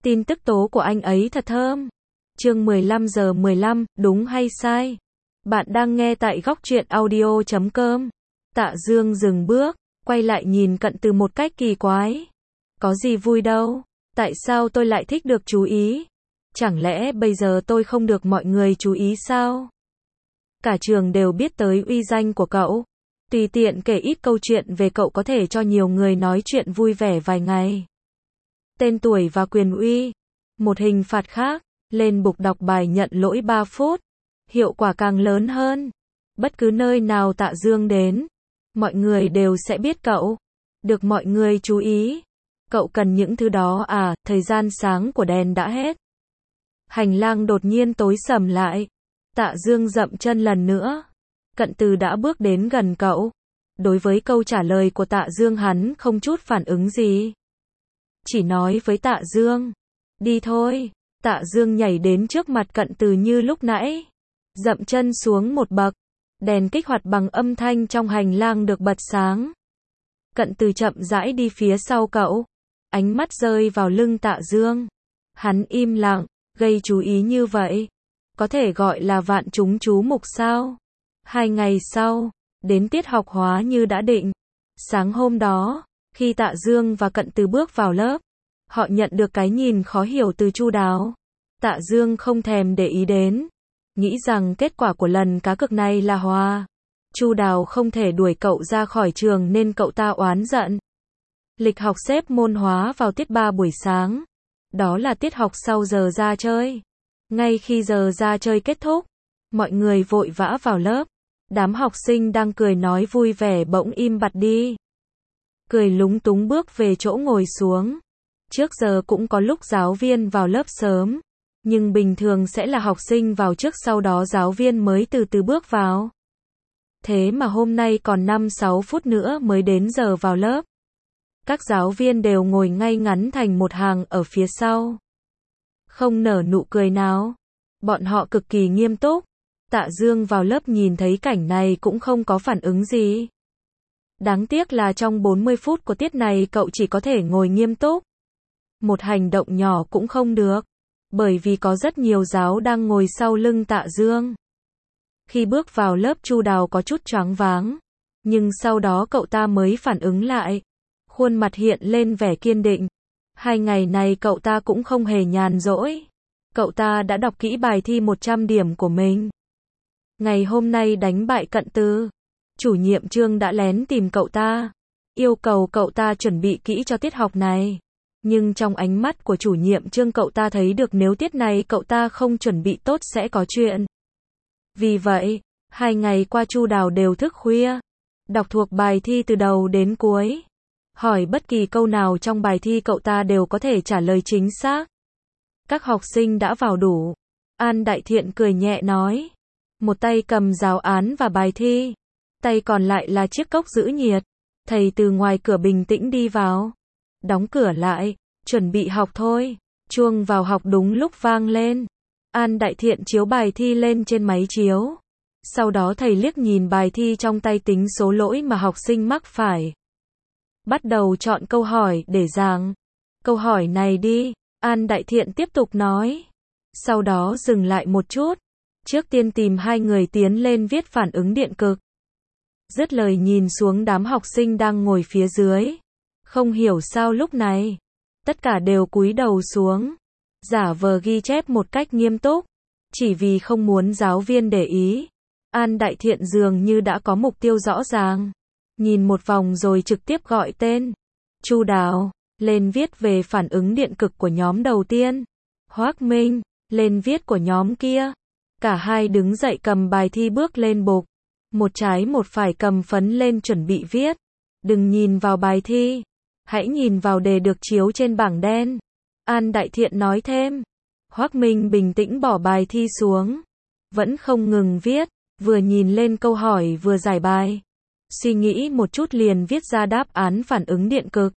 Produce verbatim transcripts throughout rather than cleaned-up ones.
Tin tức tố của anh ấy thật thơm. Chương mười lăm giờ mười lăm, đúng hay sai? Bạn đang nghe tại góc truyện audio chấm com. Tạ Dương dừng bước, quay lại nhìn Cận Từ một cách kỳ quái. Có gì vui đâu, tại sao tôi lại thích được chú ý? Chẳng lẽ bây giờ tôi không được mọi người chú ý sao? Cả trường đều biết tới uy danh của cậu. Tùy tiện kể ít câu chuyện về cậu có thể cho nhiều người nói chuyện vui vẻ vài ngày. Tên tuổi và quyền uy. Một hình phạt khác, lên bục đọc bài nhận lỗi ba phút. Hiệu quả càng lớn hơn. Bất cứ nơi nào Tạ Dương đến, mọi người đều sẽ biết cậu. Được mọi người chú ý. Cậu cần những thứ đó à? Thời gian sáng của đèn đã hết. Hành lang đột nhiên tối sầm lại. Tạ Dương dậm chân lần nữa. Cận Từ đã bước đến gần cậu. Đối với câu trả lời của Tạ Dương hắn không chút phản ứng gì. Chỉ nói với Tạ Dương, đi thôi. Tạ Dương nhảy đến trước mặt Cận Từ như lúc nãy. Dậm chân xuống một bậc. Đèn kích hoạt bằng âm thanh trong hành lang được bật sáng. Cận Từ chậm rãi đi phía sau cậu. Ánh mắt rơi vào lưng Tạ Dương. Hắn im lặng, gây chú ý như vậy. Có thể gọi là vạn chúng chú mục sao? Hai ngày sau, đến tiết học hóa như đã định. Sáng hôm đó, khi Tạ Dương và Cận Từ bước vào lớp, họ nhận được cái nhìn khó hiểu từ Chu Đào. Tạ Dương không thèm để ý đến, nghĩ rằng kết quả của lần cá cược này là hòa. Chu Đào không thể đuổi cậu ra khỏi trường nên cậu ta oán giận. Lịch học xếp môn hóa vào tiết ba buổi sáng. Đó là tiết học sau giờ ra chơi. Ngay khi giờ ra chơi kết thúc, mọi người vội vã vào lớp. Đám học sinh đang cười nói vui vẻ bỗng im bặt đi. Cười lúng túng bước về chỗ ngồi xuống. Trước giờ cũng có lúc giáo viên vào lớp sớm, nhưng bình thường sẽ là học sinh vào trước sau đó giáo viên mới từ từ bước vào. Thế mà hôm nay còn năm sáu phút nữa mới đến giờ vào lớp. Các giáo viên đều ngồi ngay ngắn thành một hàng ở phía sau. Không nở nụ cười nào. Bọn họ cực kỳ nghiêm túc. Tạ Dương vào lớp nhìn thấy cảnh này cũng không có phản ứng gì. Đáng tiếc là trong bốn mươi phút của tiết này cậu chỉ có thể ngồi nghiêm túc. Một hành động nhỏ cũng không được. Bởi vì có rất nhiều giáo đang ngồi sau lưng Tạ Dương. Khi bước vào lớp Chu Đào có chút choáng váng. Nhưng sau đó cậu ta mới phản ứng lại. Khuôn mặt hiện lên vẻ kiên định. Hai ngày này cậu ta cũng không hề nhàn rỗi. Cậu ta đã đọc kỹ bài thi một trăm điểm của mình. Ngày hôm nay đánh bại Cận Từ. Chủ nhiệm Trương đã lén tìm cậu ta. Yêu cầu cậu ta chuẩn bị kỹ cho tiết học này. Nhưng trong ánh mắt của chủ nhiệm Trương cậu ta thấy được nếu tiết này cậu ta không chuẩn bị tốt sẽ có chuyện. Vì vậy, hai ngày qua Chu Đào đều thức khuya. Đọc thuộc bài thi từ đầu đến cuối. Hỏi bất kỳ câu nào trong bài thi cậu ta đều có thể trả lời chính xác. Các học sinh đã vào đủ. An Đại Thiện cười nhẹ nói. Một tay cầm giáo án và bài thi. Tay còn lại là chiếc cốc giữ nhiệt. Thầy từ ngoài cửa bình tĩnh đi vào. Đóng cửa lại. Chuẩn bị học thôi. Chuông vào học đúng lúc vang lên. An Đại Thiện chiếu bài thi lên trên máy chiếu. Sau đó thầy liếc nhìn bài thi trong tay tính số lỗi mà học sinh mắc phải. Bắt đầu chọn câu hỏi để giảng. Câu hỏi này đi. An Đại Thiện tiếp tục nói. Sau đó dừng lại một chút. Trước tiên tìm hai người tiến lên viết phản ứng điện cực. Dứt lời nhìn xuống đám học sinh đang ngồi phía dưới. Không hiểu sao lúc này, tất cả đều cúi đầu xuống. Giả vờ ghi chép một cách nghiêm túc. Chỉ vì không muốn giáo viên để ý. An Đại Thiện dường như đã có mục tiêu rõ ràng. Nhìn một vòng rồi trực tiếp gọi tên. Chu Đào, lên viết về phản ứng điện cực của nhóm đầu tiên. Hoác Minh, lên viết của nhóm kia. Cả hai đứng dậy cầm bài thi bước lên bục. Một trái một phải cầm phấn lên chuẩn bị viết. Đừng nhìn vào bài thi. Hãy nhìn vào đề được chiếu trên bảng đen. An Đại Thiện nói thêm. Hoác Minh bình tĩnh bỏ bài thi xuống. Vẫn không ngừng viết. Vừa nhìn lên câu hỏi vừa giải bài. Suy nghĩ một chút liền viết ra đáp án phản ứng điện cực.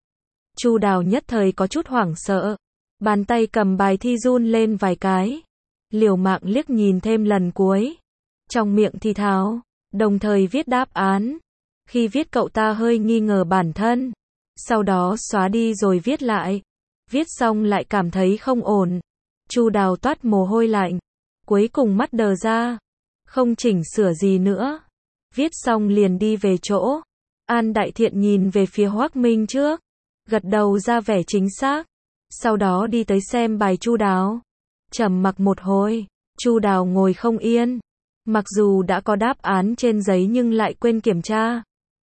Chu Đào nhất thời có chút hoảng sợ. Bàn tay cầm bài thi run lên vài cái. Liều mạng liếc nhìn thêm lần cuối. Trong miệng thì thào, đồng thời viết đáp án. Khi viết cậu ta hơi nghi ngờ bản thân. Sau đó xóa đi rồi viết lại. Viết xong lại cảm thấy không ổn. Chu Đào toát mồ hôi lạnh. Cuối cùng mắt đờ ra. Không chỉnh sửa gì nữa. Viết xong liền đi về chỗ. An Đại Thiện nhìn về phía Hoắc Minh trước. Gật đầu ra vẻ chính xác. Sau đó đi tới xem bài Chu Đào. Trầm mặc một hồi. Chu Đào ngồi không yên. Mặc dù đã có đáp án trên giấy nhưng lại quên kiểm tra.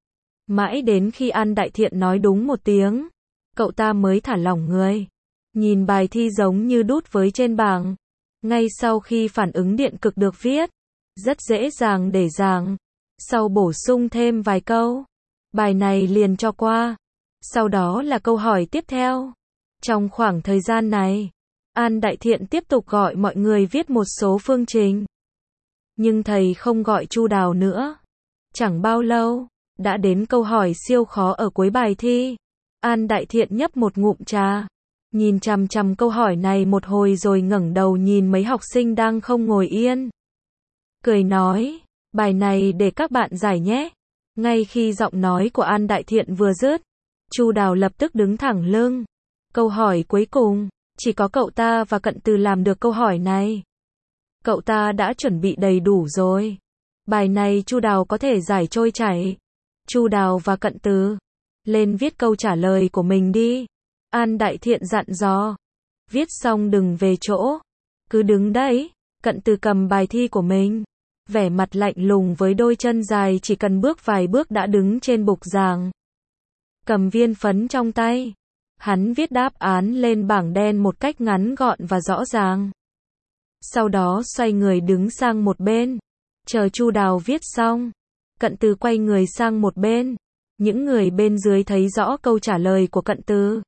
Mãi đến khi An Đại Thiện nói đúng một tiếng, cậu ta mới thả lỏng người. Nhìn bài thi giống như đút với trên bảng. Ngay sau khi phản ứng điện cực được viết, rất dễ dàng để dàng. Sau bổ sung thêm vài câu, bài này liền cho qua. Sau đó là câu hỏi tiếp theo. Trong khoảng thời gian này, An Đại Thiện tiếp tục gọi mọi người viết một số phương trình. Nhưng thầy không gọi Chu Đào nữa. Chẳng bao lâu, đã đến câu hỏi siêu khó ở cuối bài thi. An Đại Thiện nhấp một ngụm trà, nhìn chằm chằm câu hỏi này một hồi rồi ngẩng đầu nhìn mấy học sinh đang không ngồi yên. Cười nói, bài này để các bạn giải nhé. Ngay khi giọng nói của An Đại Thiện vừa dứt, Chu Đào lập tức đứng thẳng lưng. Câu hỏi cuối cùng, chỉ có cậu ta và Cận Từ làm được câu hỏi này. Cậu ta đã chuẩn bị đầy đủ rồi. Bài này Chu Đào có thể giải trôi chảy. Chu Đào và Cận Từ, lên viết câu trả lời của mình đi. An Đại Thiện dặn dò. Viết xong đừng về chỗ. Cứ đứng đấy. Cận Từ cầm bài thi của mình. Vẻ mặt lạnh lùng với đôi chân dài chỉ cần bước vài bước đã đứng trên bục giảng. Cầm viên phấn trong tay. Hắn viết đáp án lên bảng đen một cách ngắn gọn và rõ ràng. Sau đó xoay người đứng sang một bên. Chờ Chu Đào viết xong. Cận Từ quay người sang một bên. Những người bên dưới thấy rõ câu trả lời của Cận Từ.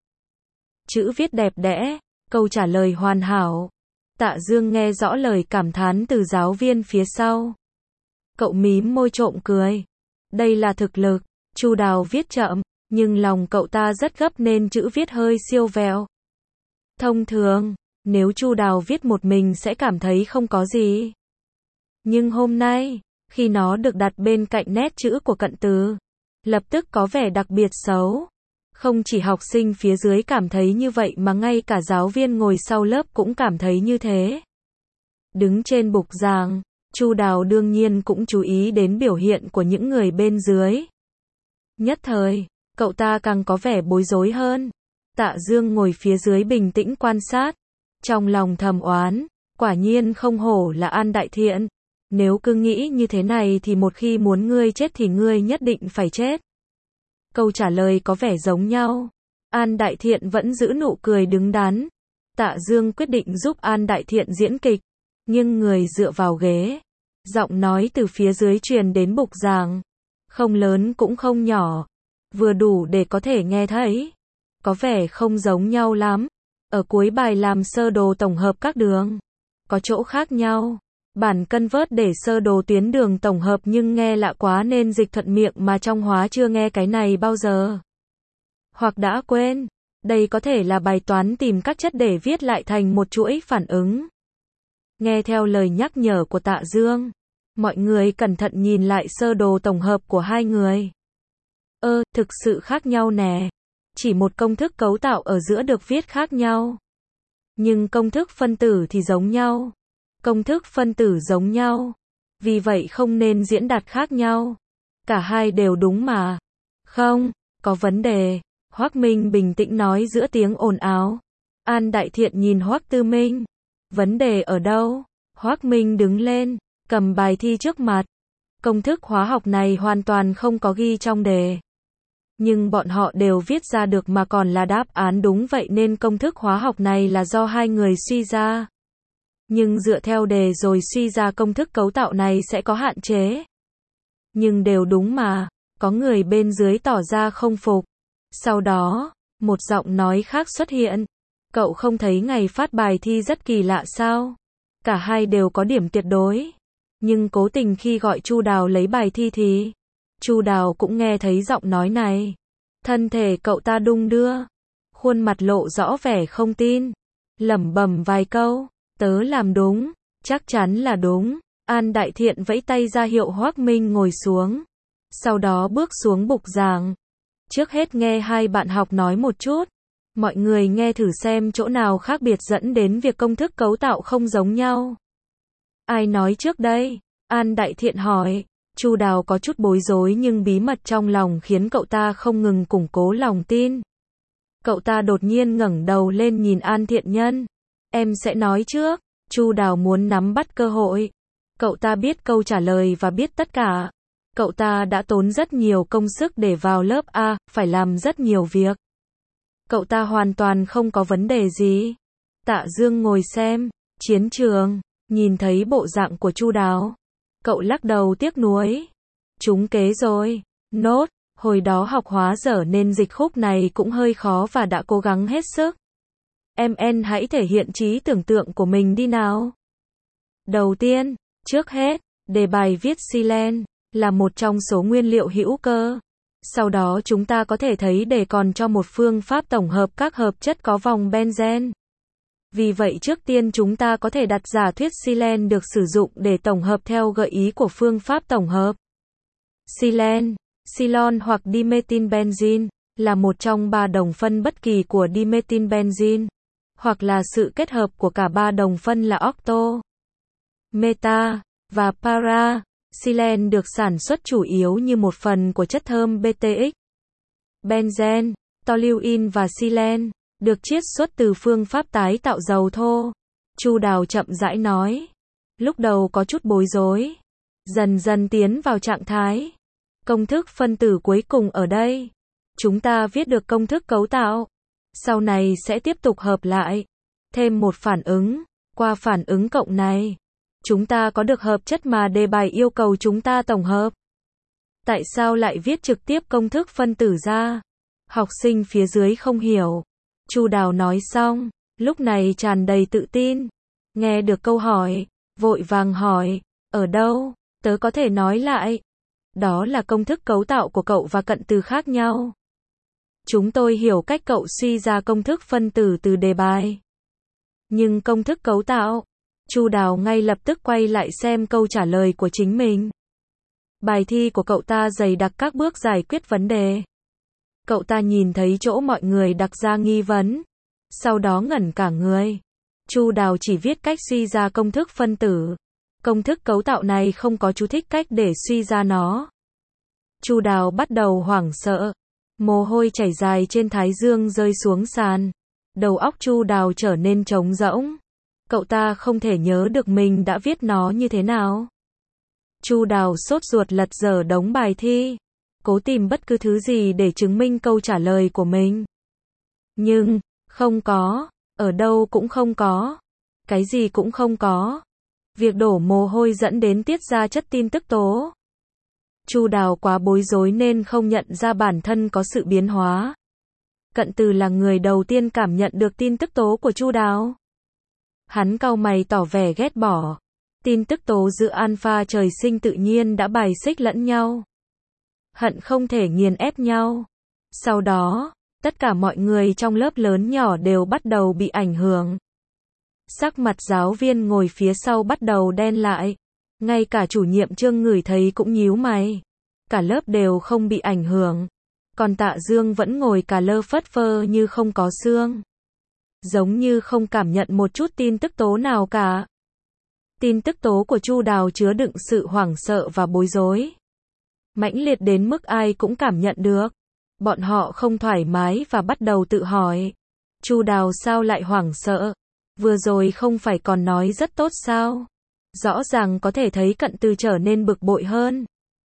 Chữ viết đẹp đẽ, câu trả lời hoàn hảo. Tạ Dương nghe rõ lời cảm thán từ giáo viên phía sau. Cậu mím môi trộm cười. Đây là thực lực. Chu Đào viết chậm, nhưng lòng cậu ta rất gấp nên chữ viết hơi siêu vẹo. Thông thường, nếu Chu Đào viết một mình sẽ cảm thấy không có gì. Nhưng hôm nay, khi nó được đặt bên cạnh nét chữ của Cận Từ, lập tức có vẻ đặc biệt xấu. Không chỉ học sinh phía dưới cảm thấy như vậy mà ngay cả giáo viên ngồi sau lớp cũng cảm thấy như thế. Đứng trên bục giảng, Chu Đào đương nhiên cũng chú ý đến biểu hiện của những người bên dưới. Nhất thời, cậu ta càng có vẻ bối rối hơn. Tạ Dương ngồi phía dưới bình tĩnh quan sát. Trong lòng thầm oán, quả nhiên không hổ là An Đại Thiện. Nếu cứ nghĩ như thế này thì một khi muốn ngươi chết thì ngươi nhất định phải chết. Câu trả lời có vẻ giống nhau. An Đại Thiện vẫn giữ nụ cười đứng đắn. Tạ Dương quyết định giúp An Đại Thiện diễn kịch. Nhưng người dựa vào ghế. Giọng nói từ phía dưới truyền đến bục giảng. Không lớn cũng không nhỏ. Vừa đủ để có thể nghe thấy. Có vẻ không giống nhau lắm. Ở cuối bài làm sơ đồ tổng hợp các đường. Có chỗ khác nhau. Bản cân vớt để sơ đồ tuyến đường tổng hợp nhưng nghe lạ quá nên dịch thuận miệng mà trong hóa chưa nghe cái này bao giờ. Hoặc đã quên. Đây có thể là bài toán tìm các chất để viết lại thành một chuỗi phản ứng. Nghe theo lời nhắc nhở của Tạ Dương, mọi người cẩn thận nhìn lại sơ đồ tổng hợp của hai người. Ơ, thực sự khác nhau nè. Chỉ một công thức cấu tạo ở giữa được viết khác nhau. Nhưng công thức phân tử thì giống nhau. Công thức phân tử giống nhau. Vì vậy không nên diễn đạt khác nhau. Cả hai đều đúng mà. Không, có vấn đề. Hoắc Minh bình tĩnh nói giữa tiếng ồn ào. An Đại Thiện nhìn Hoắc Tư Minh. Vấn đề ở đâu? Hoắc Minh đứng lên, cầm bài thi trước mặt. Công thức hóa học này hoàn toàn không có ghi trong đề. Nhưng bọn họ đều viết ra được mà còn là đáp án đúng vậy nên công thức hóa học này là do hai người suy ra. Nhưng dựa theo đề rồi suy ra công thức cấu tạo này sẽ có hạn chế. Nhưng đều đúng mà, có người bên dưới tỏ ra không phục. Sau đó, một giọng nói khác xuất hiện. Cậu không thấy ngày phát bài thi rất kỳ lạ sao? Cả hai đều có điểm tuyệt đối. Nhưng cố tình khi gọi Chu Đào lấy bài thi thì Chu Đào cũng nghe thấy giọng nói này. Thân thể cậu ta đung đưa. Khuôn mặt lộ rõ vẻ không tin. Lẩm bẩm vài câu. Tớ làm đúng. Chắc chắn là đúng. An Đại Thiện vẫy tay ra hiệu Hoắc Minh ngồi xuống. Sau đó bước xuống bục giảng. Trước hết nghe hai bạn học nói một chút. Mọi người nghe thử xem chỗ nào khác biệt dẫn đến việc công thức cấu tạo không giống nhau. Ai nói trước đây? An Đại Thiện hỏi. Chu Đào có chút bối rối nhưng bí mật trong lòng khiến cậu ta không ngừng củng cố lòng tin. Cậu ta đột nhiên ngẩng đầu lên nhìn An Thiện Nhân. Em sẽ nói trước. Chu Đào muốn nắm bắt cơ hội. Cậu ta biết câu trả lời và biết tất cả. Cậu ta đã tốn rất nhiều công sức để vào lớp A, phải làm rất nhiều việc. Cậu ta hoàn toàn không có vấn đề gì. Tạ Dương ngồi xem chiến trường, nhìn thấy bộ dạng của Chu Đào. Cậu lắc đầu tiếc nuối. Trúng kế rồi. Nốt, hồi đó học hóa dở nên dịch khúc này cũng hơi khó và đã cố gắng hết sức. Em en hãy thể hiện trí tưởng tượng của mình đi nào. Đầu tiên, trước hết, đề bài viết xylen là một trong số nguyên liệu hữu cơ. Sau đó chúng ta có thể thấy đề còn cho một phương pháp tổng hợp các hợp chất có vòng benzen. Vì vậy trước tiên chúng ta có thể đặt giả thuyết xylen được sử dụng để tổng hợp theo gợi ý của phương pháp tổng hợp. Xylen, xylon hoặc dimethylenbenzene là một trong ba đồng phân bất kỳ của dimethylenbenzene, hoặc là sự kết hợp của cả ba đồng phân là octo, meta và para. Xylen được sản xuất chủ yếu như một phần của chất thơm bê tê ích. Benzen, toluene và xylen được chiết xuất từ phương pháp tái tạo dầu thô. Chu Đào chậm rãi nói. Lúc đầu có chút bối rối, dần dần tiến vào trạng thái. Công thức phân tử cuối cùng ở đây. Chúng ta viết được công thức cấu tạo. Sau này sẽ tiếp tục hợp lại. Thêm một phản ứng. Qua phản ứng cộng này, chúng ta có được hợp chất mà đề bài yêu cầu chúng ta tổng hợp. Tại sao lại viết trực tiếp công thức phân tử ra? Học sinh phía dưới không hiểu. Chu Đào nói xong, lúc này tràn đầy tự tin. Nghe được câu hỏi, vội vàng hỏi, ở đâu? Tớ có thể nói lại. Đó là công thức cấu tạo của cậu và cận từ khác nhau. Chúng tôi hiểu cách cậu suy ra công thức phân tử từ đề bài. Nhưng công thức cấu tạo, Chu Đào ngay lập tức quay lại xem câu trả lời của chính mình. Bài thi của cậu ta dày đặc các bước giải quyết vấn đề. Cậu ta nhìn thấy chỗ mọi người đặt ra nghi vấn. Sau đó ngẩn cả người. Chu Đào chỉ viết cách suy ra công thức phân tử. Công thức cấu tạo này không có chú thích cách để suy ra nó. Chu Đào bắt đầu hoảng sợ. Mồ hôi chảy dài trên thái dương rơi xuống sàn. Đầu óc Chu Đào trở nên trống rỗng. Cậu ta không thể nhớ được mình đã viết nó như thế nào. Chu Đào sốt ruột lật dở đống bài thi, cố tìm bất cứ thứ gì để chứng minh câu trả lời của mình. Nhưng, không có, ở đâu cũng không có, cái gì cũng không có. Việc đổ mồ hôi dẫn đến tiết ra chất tin tức tố. Chu Đào quá bối rối nên không nhận ra bản thân có sự biến hóa. Cận Từ là người đầu tiên cảm nhận được tin tức tố của Chu Đào. Hắn cau mày tỏ vẻ ghét bỏ. Tin tức tố giữa alpha trời sinh tự nhiên đã bài xích lẫn nhau. Hận không thể nghiền ép nhau. Sau đó, tất cả mọi người trong lớp lớn nhỏ đều bắt đầu bị ảnh hưởng. Sắc mặt giáo viên ngồi phía sau bắt đầu đen lại. Ngay cả chủ nhiệm Trương ngửi thấy cũng nhíu mày. Cả lớp đều không bị ảnh hưởng. Còn Tạ Dương vẫn ngồi cà lơ phất phơ như không có xương. Giống như không cảm nhận một chút tin tức tố nào cả. Tin tức tố của Chu Đào chứa đựng sự hoảng sợ và bối rối. Mãnh liệt đến mức ai cũng cảm nhận được. Bọn họ không thoải mái và bắt đầu tự hỏi. Chu Đào sao lại hoảng sợ? Vừa rồi không phải còn nói rất tốt sao? Rõ ràng có thể thấy Cận Từ trở nên bực bội hơn.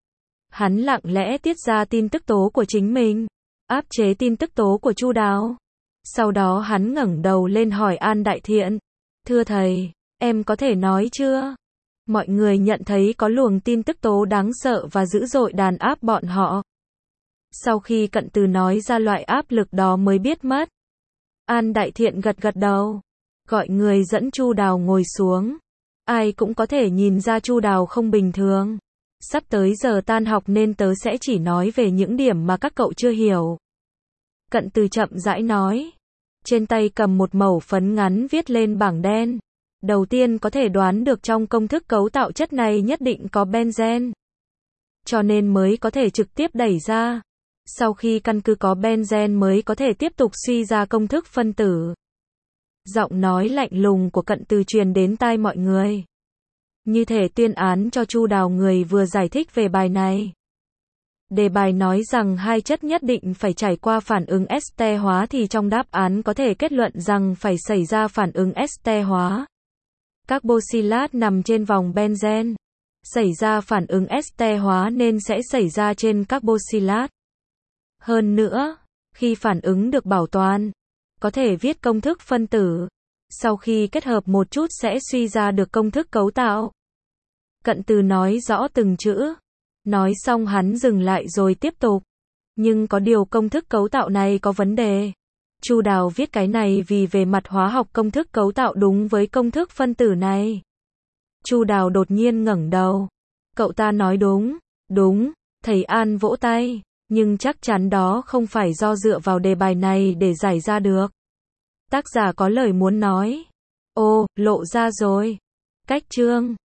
Hắn lặng lẽ tiết ra tin tức tố của chính mình, áp chế tin tức tố của Chu Đào. Sau đó hắn ngẩng đầu lên hỏi An Đại Thiện. Thưa thầy, em có thể nói chưa? Mọi người nhận thấy có luồng tin tức tố đáng sợ và dữ dội đàn áp bọn họ. Sau khi Cận Từ nói ra loại áp lực đó mới biết mất. An Đại Thiện gật gật đầu, gọi người dẫn Chu Đào ngồi xuống. Ai cũng có thể nhìn ra Chu Đào không bình thường. Sắp tới giờ tan học nên tớ sẽ chỉ nói về những điểm mà các cậu chưa hiểu. Cận Từ chậm rãi nói. Trên tay cầm một mẩu phấn ngắn viết lên bảng đen. Đầu tiên có thể đoán được trong công thức cấu tạo chất này nhất định có benzen. Cho nên mới có thể trực tiếp đẩy ra. Sau khi căn cứ có benzen mới có thể tiếp tục suy ra công thức phân tử. Giọng nói lạnh lùng của Cận Từ truyền đến tai mọi người. Như thể tuyên án cho Chu Đào người vừa giải thích về bài này. Đề bài nói rằng hai chất nhất định phải trải qua phản ứng este hóa thì trong đáp án có thể kết luận rằng phải xảy ra phản ứng este hóa. Carboxylat nằm trên vòng benzen. Xảy ra phản ứng este hóa nên sẽ xảy ra trên carboxylat. Hơn nữa, khi phản ứng được bảo toàn, có thể viết công thức phân tử. Sau khi kết hợp một chút sẽ suy ra được công thức cấu tạo. Cận Từ nói rõ từng chữ. Nói xong hắn dừng lại rồi tiếp tục. Nhưng có điều công thức cấu tạo này có vấn đề. Chu Đào viết cái này vì về mặt hóa học công thức cấu tạo đúng với công thức phân tử này. Chu Đào đột nhiên ngẩng đầu. Cậu ta nói đúng, đúng, thầy An vỗ tay, nhưng chắc chắn đó không phải do dựa vào đề bài này để giải ra được. Tác giả có lời muốn nói. Ồ, lộ ra rồi. Cách chương